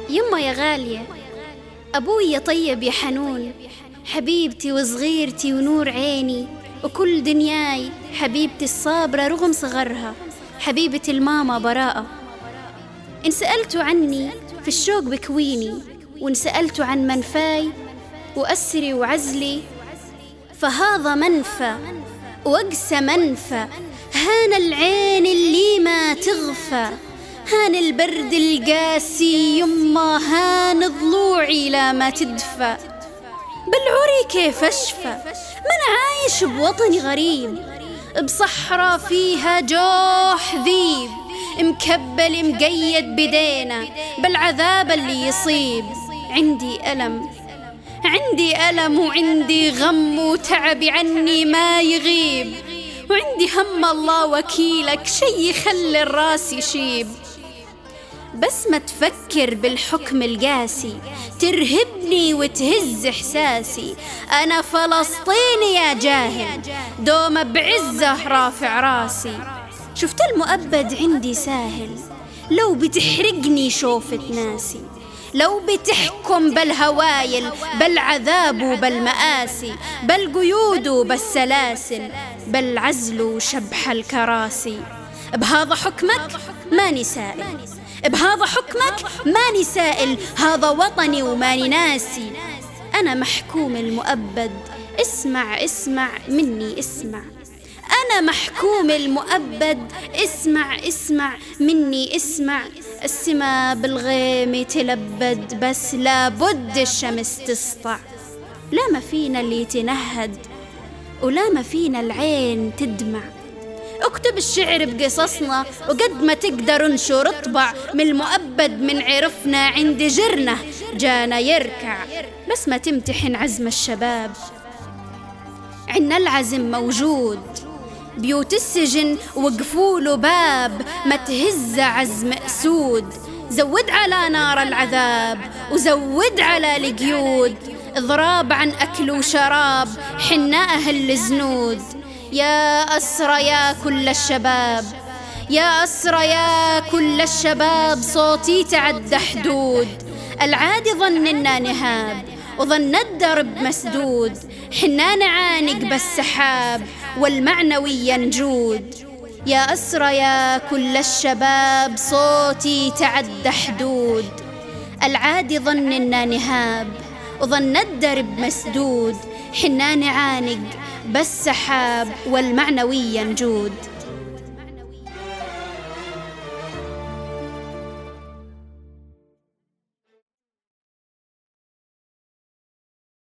يما يا غالية، أبوي يا طيب يا حنون، حبيبتي وصغيرتي ونور عيني وكل دنياي، حبيبتي الصابرة رغم صغرها، حبيبة الماما براءة. إن سألتوا عني في الشوق بكويني، وإن سألتوا عن منفاي وأسري وعزلي، فهذا منفى وأقسى منفى. هان العين اللي ما تغفى، هان البرد القاسي يما، هان ضلوعي لا ما تدفى. بالعري كيف أشفى من عايش بوطن غريب، بصحراء فيها جوح ذيب، مكبل مقيد بدينا بالعذاب اللي يصيب. عندي ألم وعندي غم، وتعبي عني ما يغيب، وعندي هم الله وكيلك شي يخلي الراس يشيب. بس ما تفكر بالحكم القاسي ترهبني وتهز إحساسي، أنا فلسطيني يا جاهل دوم بعزة رافع راسي. شفت المؤبد عندي ساهل، لو بتحرقني شوفة ناسي، لو بتحكم بالهوايل بالعذاب وبالمآسي، بالقيود وبالسلاسل، بالعزل وشبح الكراسي. بهذا حكمك ماني سائل، بهذا حكمك ماني سائل، هذا وطني وماني ناسي. أنا محكوم المؤبد، اسمع مني اسمع. أنا محكوم المؤبد، اسمع مني اسمع. السما بالغيم تلبد، بس لابد الشمس تسطع. لا ما فينا اللي تنهد، ولا ما فينا العين تدمع. اكتب الشعر بقصصنا، وقد ما تقدر انشر اطبع. من المؤبد من عرفنا عند جرنا جانا يركع، بس ما تمتحن عزم الشباب. عنا العزم موجود، بيوت السجن وقفوله باب، ما تهز عزم أسود. زود على نار العذاب وزود على القيود، اضراب عن أكل وشراب حنا أهل الزنود. يا أسرى يا كل الشباب، يا أسرى يا كل الشباب، صوتي تعدى حدود. العادي ظننا نهاب وظن الدرب مسدود، حنا نعانق بالسحاب والمعنوي ينجود. يا أسرى يا كل الشباب، صوتي تعدى حدود. العادي ظننا نهاب وظن الدرب مسدود، حنا نعانق بالسحاب والمعنوي ينجود.